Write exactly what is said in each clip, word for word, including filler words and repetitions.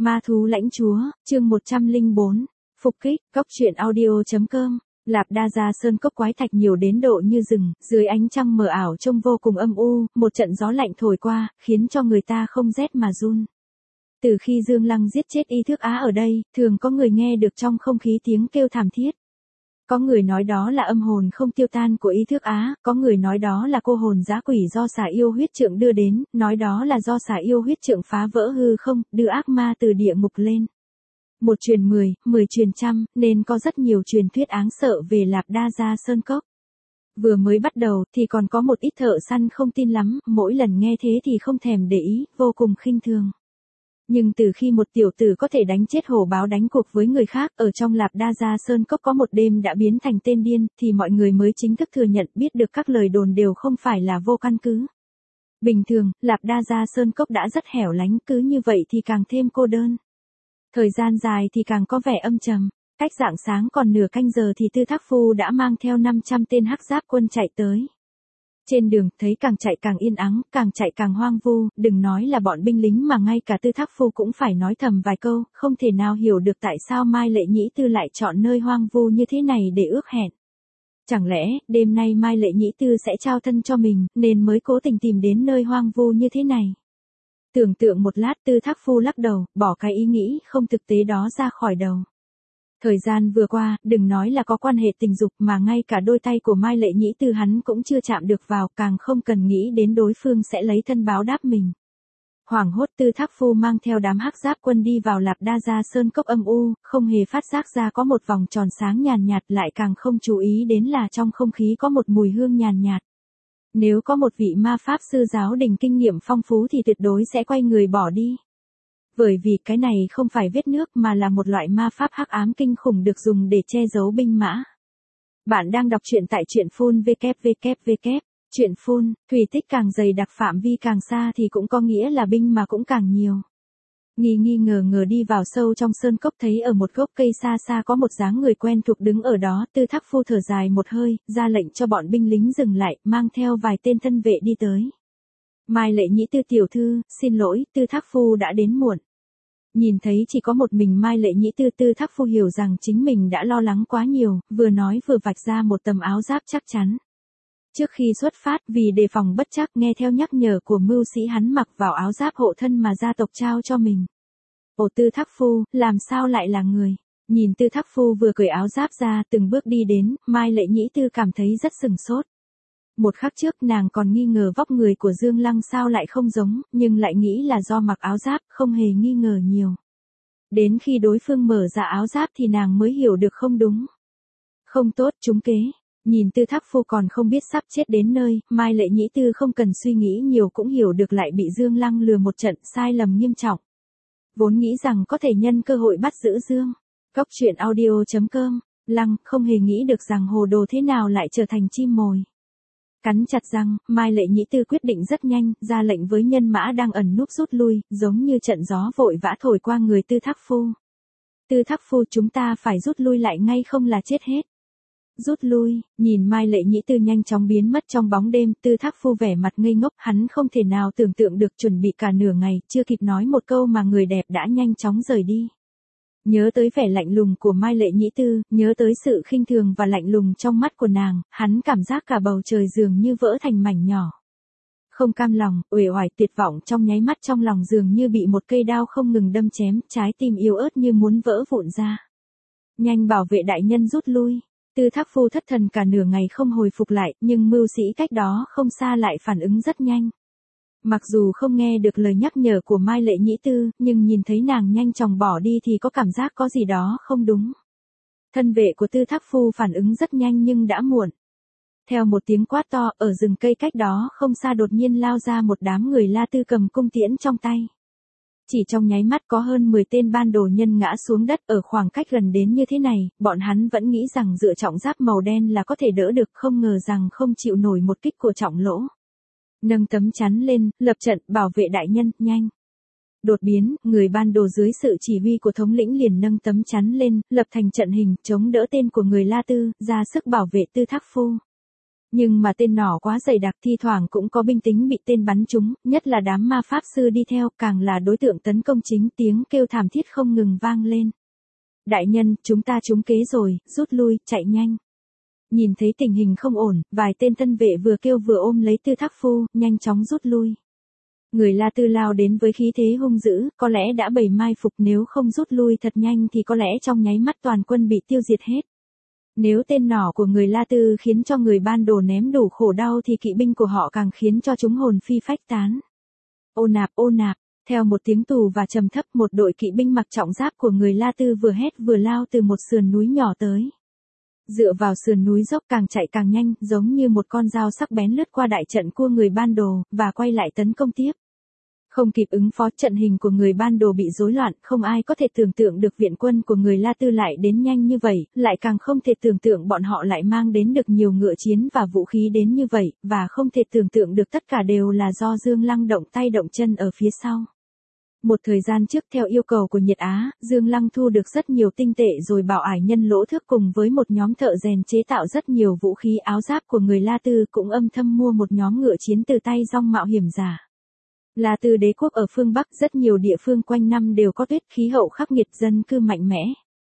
Ma thú lãnh chúa, chương một trăm lẻ bốn, phục kích, cốc truyện audio.com, Lạp Đa Gia sơn cốc quái thạch nhiều đến độ như rừng, dưới ánh trăng mờ ảo trông vô cùng âm u, một trận gió lạnh thổi qua, khiến cho người ta không rét mà run. Từ khi Dương Lăng giết chết Y Thước Á ở đây, thường có người nghe được trong không khí tiếng kêu thảm thiết. Có người nói đó là âm hồn không tiêu tan của Y Thước Á, có người nói đó là cô hồn dã quỷ do xà yêu huyết trượng đưa đến, nói đó là do xà yêu huyết trượng phá vỡ hư không, đưa ác ma từ địa ngục lên. Một truyền mười, mười truyền trăm, nên có rất nhiều truyền thuyết áng sợ về Lạp Đa Gia sơn cốc. Vừa mới bắt đầu thì còn có một ít thợ săn không tin lắm, mỗi lần nghe thế thì không thèm để ý, vô cùng khinh thường. Nhưng từ khi một tiểu tử có thể đánh chết hổ báo đánh cuộc với người khác ở trong Lạp Đa Gia sơn cốc có một đêm đã biến thành tên điên, thì mọi người mới chính thức thừa nhận biết được các lời đồn đều không phải là vô căn cứ. Bình thường, Lạp Đa Gia sơn cốc đã rất hẻo lánh, cứ như vậy thì càng thêm cô đơn. Thời gian dài thì càng có vẻ âm trầm. Cách rạng sáng còn nửa canh giờ thì Tư Thác Phu đã mang theo năm trăm tên hắc giáp quân chạy tới. Trên đường, thấy càng chạy càng yên ắng, càng chạy càng hoang vu, đừng nói là bọn binh lính mà ngay cả Tư Thác Phu cũng phải nói thầm vài câu, không thể nào hiểu được tại sao Mai Lệ Nhĩ Tư lại chọn nơi hoang vu như thế này để ước hẹn. Chẳng lẽ, đêm nay Mai Lệ Nhĩ Tư sẽ trao thân cho mình, nên mới cố tình tìm đến nơi hoang vu như thế này. Tưởng tượng một lát Tư Thác Phu lắc đầu, bỏ cái ý nghĩ không thực tế đó ra khỏi đầu. Thời gian vừa qua, đừng nói là có quan hệ tình dục mà ngay cả đôi tay của Mai Lệ Nhĩ Tư hắn cũng chưa chạm được vào, càng không cần nghĩ đến đối phương sẽ lấy thân báo đáp mình. Hoảng hốt Tư Thác Phu mang theo đám hắc giáp quân đi vào Lạp Đa Gia sơn cốc âm u, không hề phát giác ra có một vòng tròn sáng nhàn nhạt, lại càng không chú ý đến là trong không khí có một mùi hương nhàn nhạt. Nếu có một vị ma pháp sư giáo đình kinh nghiệm phong phú thì tuyệt đối sẽ quay người bỏ đi. Bởi vì cái này không phải vết nước mà là một loại ma pháp hắc ám kinh khủng được dùng để che giấu binh mã. Bạn đang đọc truyện tại truyện phun www. Truyện phun, thủy tích càng dày đặc phạm vi càng xa thì cũng có nghĩa là binh mà cũng càng nhiều. Nghi nghi ngờ ngờ đi vào sâu trong sơn cốc thấy ở một gốc cây xa xa có một dáng người quen thuộc đứng ở đó. Tư Thác Phu thở dài một hơi, ra lệnh cho bọn binh lính dừng lại, mang theo vài tên thân vệ đi tới. Mai Lệ Nhĩ Tư tiểu thư, xin lỗi, Tư Thác Phu đã đến muộn. Nhìn thấy chỉ có một mình Mai Lệ Nhĩ Tư, Tư Thác Phu hiểu rằng chính mình đã lo lắng quá nhiều, vừa nói vừa vạch ra một tấm áo giáp chắc chắn. Trước khi xuất phát, vì đề phòng bất trắc, nghe theo nhắc nhở của mưu sĩ hắn mặc vào áo giáp hộ thân mà gia tộc trao cho mình. Ồ, Tư Thác Phu, làm sao lại là người? Nhìn Tư Thác Phu vừa cởi áo giáp ra, từng bước đi đến, Mai Lệ Nhĩ Tư cảm thấy rất sừng sốt. Một khắc trước nàng còn nghi ngờ vóc người của Dương Lăng sao lại không giống, nhưng lại nghĩ là do mặc áo giáp, không hề nghi ngờ nhiều. Đến khi đối phương mở ra áo giáp thì nàng mới hiểu được không đúng. Không tốt, trúng kế. Nhìn Tư Thác Phu còn không biết sắp chết đến nơi, Mai Lệ Nhĩ Tư không cần suy nghĩ nhiều cũng hiểu được lại bị Dương Lăng lừa một trận, sai lầm nghiêm trọng. Vốn nghĩ rằng có thể nhân cơ hội bắt giữ Dương. Cốc truyện audio.com, Lăng không hề nghĩ được rằng hồ đồ thế nào lại trở thành chim mồi. Cắn chặt răng, Mai Lệ Nhĩ Tư quyết định rất nhanh, ra lệnh với nhân mã đang ẩn núp rút lui, giống như trận gió vội vã thổi qua người Tư Thác Phu. Tư Thác Phu, chúng ta phải rút lui lại ngay không là chết hết. Rút lui, nhìn Mai Lệ Nhĩ Tư nhanh chóng biến mất trong bóng đêm, Tư Thác Phu vẻ mặt ngây ngốc, hắn không thể nào tưởng tượng được chuẩn bị cả nửa ngày, chưa kịp nói một câu mà người đẹp đã nhanh chóng rời đi. Nhớ tới vẻ lạnh lùng của Mai Lệ Nhĩ Tư, nhớ tới sự khinh thường và lạnh lùng trong mắt của nàng, hắn cảm giác cả bầu trời dường như vỡ thành mảnh nhỏ. Không cam lòng, uể oải tuyệt vọng trong nháy mắt trong lòng dường như bị một cây đao không ngừng đâm chém, trái tim yếu ớt như muốn vỡ vụn ra. Nhanh bảo vệ đại nhân rút lui. Tư Thác Phu thất thần cả nửa ngày không hồi phục lại, nhưng mưu sĩ cách đó không xa lại phản ứng rất nhanh. Mặc dù không nghe được lời nhắc nhở của Mai Lệ Nhĩ Tư, nhưng nhìn thấy nàng nhanh chóng bỏ đi thì có cảm giác có gì đó không đúng. Thân vệ của Tư Thác Phu phản ứng rất nhanh nhưng đã muộn. Theo một tiếng quát to, ở rừng cây cách đó không xa đột nhiên lao ra một đám người La Tư cầm cung tiễn trong tay. Chỉ trong nháy mắt có hơn mười tên ban đồ nhân ngã xuống đất ở khoảng cách gần đến như thế này, bọn hắn vẫn nghĩ rằng dựa trọng giáp màu đen là có thể đỡ được, không ngờ rằng không chịu nổi một kích của trọng lỗ. Nâng tấm chắn lên, lập trận, bảo vệ đại nhân, nhanh. Đột biến, người ban đồ dưới sự chỉ huy của thống lĩnh liền nâng tấm chắn lên, lập thành trận hình, chống đỡ tên của người La Tư, ra sức bảo vệ Tư Thác Phu. Nhưng mà tên nỏ quá dày đặc, thi thoảng cũng có binh lính bị tên bắn trúng, nhất là đám ma pháp sư đi theo, càng là đối tượng tấn công chính, tiếng kêu thảm thiết không ngừng vang lên. Đại nhân, chúng ta trúng kế rồi, rút lui, chạy nhanh. Nhìn thấy tình hình không ổn, vài tên thân vệ vừa kêu vừa ôm lấy Tư Thác Phu, nhanh chóng rút lui. Người La Tư lao đến với khí thế hung dữ, có lẽ đã bày mai phục, nếu không rút lui thật nhanh thì có lẽ trong nháy mắt toàn quân bị tiêu diệt hết. Nếu tên nỏ của người La Tư khiến cho người Ban Đồ ném đủ khổ đau thì kỵ binh của họ càng khiến cho chúng hồn phi phách tán. Ô nạp, ô nạp, theo một tiếng tù và trầm thấp, một đội kỵ binh mặc trọng giáp của người La Tư vừa hét vừa lao từ một sườn núi nhỏ tới. Dựa vào sườn núi dốc càng chạy càng nhanh, giống như một con dao sắc bén lướt qua đại trận của người Ban Đồ, và quay lại tấn công tiếp. Không kịp ứng phó, trận hình của người Ban Đồ bị rối loạn, không ai có thể tưởng tượng được viện quân của người La Tư lại đến nhanh như vậy, lại càng không thể tưởng tượng bọn họ lại mang đến được nhiều ngựa chiến và vũ khí đến như vậy, và không thể tưởng tượng được tất cả đều là do Dương Lăng động tay động chân ở phía sau. Một thời gian trước, theo yêu cầu của Nhiệt Á, Dương Lăng thu được rất nhiều tinh tệ rồi bảo ải nhân Lỗ Thước cùng với một nhóm thợ rèn chế tạo rất nhiều vũ khí áo giáp của người La Tư, cũng âm thầm mua một nhóm ngựa chiến từ tay dong mạo hiểm giả. La Tư đế quốc ở phương Bắc, rất nhiều địa phương quanh năm đều có tuyết, khí hậu khắc nghiệt, dân cư mạnh mẽ.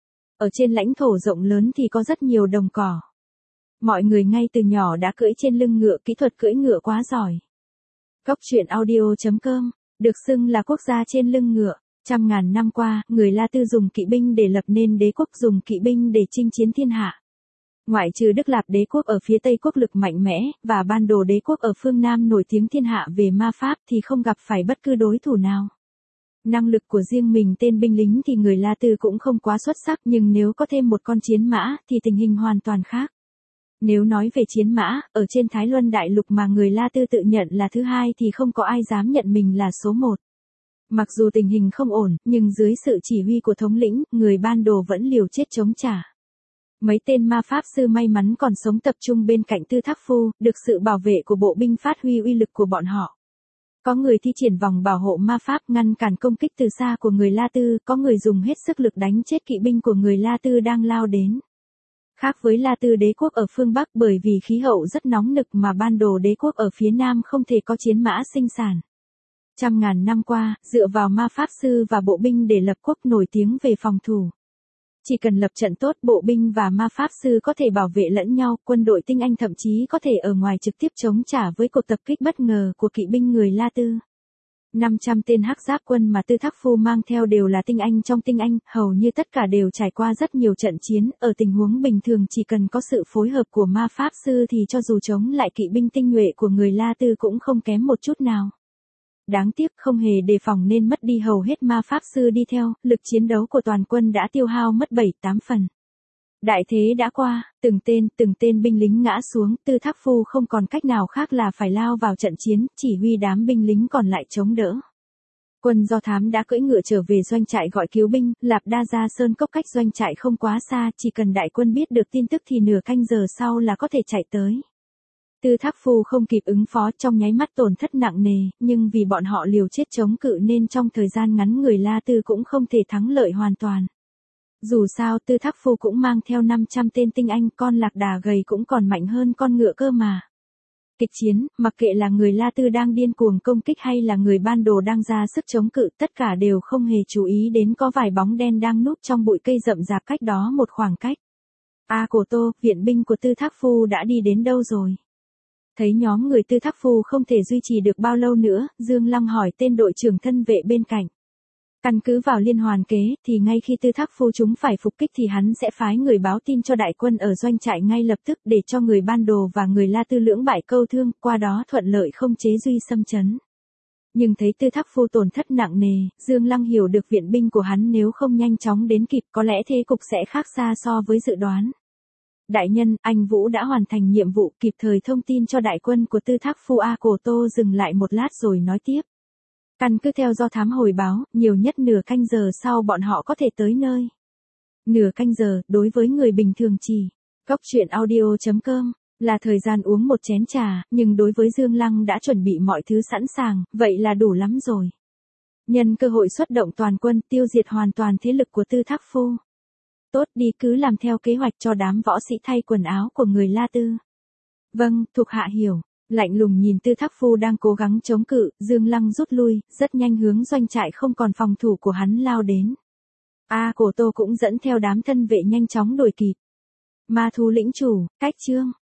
Ở trên lãnh thổ rộng lớn thì có rất nhiều đồng cỏ. Mọi người ngay từ nhỏ đã cưỡi trên lưng ngựa, kỹ thuật cưỡi ngựa quá giỏi. Cóc truyện audio chấm com được xưng là quốc gia trên lưng ngựa. Trăm ngàn năm qua, người La Tư dùng kỵ binh để lập nên đế quốc, dùng kỵ binh để chinh chiến thiên hạ. Ngoại trừ Đức Lạp đế quốc ở phía Tây quốc lực mạnh mẽ, và Ban Đồ đế quốc ở phương Nam nổi tiếng thiên hạ về ma pháp thì không gặp phải bất cứ đối thủ nào. Năng lực của riêng mình tên binh lính thì người La Tư cũng không quá xuất sắc, nhưng nếu có thêm một con chiến mã thì tình hình hoàn toàn khác. Nếu nói về chiến mã, ở trên Thái Luân Đại Lục mà người La Tư tự nhận là thứ hai thì không có ai dám nhận mình là số một. Mặc dù tình hình không ổn, nhưng dưới sự chỉ huy của thống lĩnh, người Ban Đồ vẫn liều chết chống trả. Mấy tên ma pháp sư may mắn còn sống tập trung bên cạnh Tư Thác Phu, được sự bảo vệ của bộ binh phát huy uy lực của bọn họ. Có người thi triển vòng bảo hộ ma pháp ngăn cản công kích từ xa của người La Tư, có người dùng hết sức lực đánh chết kỵ binh của người La Tư đang lao đến. Khác với La Tư đế quốc ở phương Bắc, bởi vì khí hậu rất nóng nực mà Ban Đồ đế quốc ở phía Nam không thể có chiến mã sinh sản. Trăm ngàn năm qua, dựa vào ma pháp sư và bộ binh để lập quốc nổi tiếng về phòng thủ. Chỉ cần lập trận tốt, bộ binh và ma pháp sư có thể bảo vệ lẫn nhau, quân đội tinh anh thậm chí có thể ở ngoài trực tiếp chống trả với cuộc tập kích bất ngờ của kỵ binh người La Tư. năm trăm tên hắc giáp quân mà Tư Thác Phu mang theo đều là tinh anh trong tinh anh, hầu như tất cả đều trải qua rất nhiều trận chiến, ở tình huống bình thường chỉ cần có sự phối hợp của ma pháp sư thì cho dù chống lại kỵ binh tinh nhuệ của người La Tư cũng không kém một chút nào. Đáng tiếc không hề đề phòng nên mất đi hầu hết ma pháp sư đi theo, lực chiến đấu của toàn quân đã tiêu hao mất bảy tám phần. Đại thế đã qua, từng tên, từng tên binh lính ngã xuống, Tư Thác Phu không còn cách nào khác là phải lao vào trận chiến, chỉ huy đám binh lính còn lại chống đỡ. Quân Do Thám đã cưỡi ngựa trở về doanh trại gọi cứu binh, Lạp Đa Gia Sơn Cốc cách doanh trại không quá xa, chỉ cần đại quân biết được tin tức thì nửa canh giờ sau là có thể chạy tới. Tư Thác Phu không kịp ứng phó, trong nháy mắt tổn thất nặng nề, nhưng vì bọn họ liều chết chống cự nên trong thời gian ngắn người La Tư cũng không thể thắng lợi hoàn toàn. Dù sao Tư Thác Phu cũng mang theo năm trăm tên tinh anh, con lạc đà gầy cũng còn mạnh hơn con ngựa cơ mà. Kịch chiến, mặc kệ là người La Tư đang điên cuồng công kích hay là người Ban Đồ đang ra sức chống cự, tất cả đều không hề chú ý đến có vài bóng đen đang núp trong bụi cây rậm rạp cách đó một khoảng cách. A Cổ Tô, viện binh của Tư Thác Phu đã đi đến đâu rồi? Thấy nhóm người Tư Thác Phu không thể duy trì được bao lâu nữa, Dương Lăng hỏi tên đội trưởng thân vệ bên cạnh. Căn cứ vào liên hoàn kế, thì ngay khi Tư Thác Phu chúng phải phục kích thì hắn sẽ phái người báo tin cho đại quân ở doanh trại ngay lập tức để cho người Ban Đồ và người La Tư lưỡng bại câu thương, qua đó thuận lợi không chế duy xâm chấn. Nhưng thấy Tư Thác Phu tổn thất nặng nề, Dương Lăng hiểu được viện binh của hắn nếu không nhanh chóng đến kịp có lẽ thế cục sẽ khác xa so với dự đoán. Đại nhân, anh Vũ đã hoàn thành nhiệm vụ, kịp thời thông tin cho đại quân của Tư Thác Phu. A Cổ Tô dừng lại một lát rồi nói tiếp. Căn cứ theo Do Thám hồi báo, nhiều nhất nửa canh giờ sau bọn họ có thể tới nơi. Nửa canh giờ, đối với người bình thường chỉ. Cóc truyện audio chấm com là thời gian uống một chén trà, nhưng đối với Dương Lăng đã chuẩn bị mọi thứ sẵn sàng, vậy là đủ lắm rồi. Nhân cơ hội xuất động toàn quân, tiêu diệt hoàn toàn thế lực của Tư Thác Phu. Tốt đi, cứ làm theo kế hoạch cho đám võ sĩ thay quần áo của người La Tư. Vâng, thuộc hạ hiểu. Lạnh lùng nhìn Tư Thác Phu đang cố gắng chống cự, Dương Lăng rút lui, rất nhanh hướng doanh trại không còn phòng thủ của hắn lao đến. A Cổ Tô cũng dẫn theo đám thân vệ nhanh chóng đuổi kịp. Ma thú lĩnh chủ, cách chương.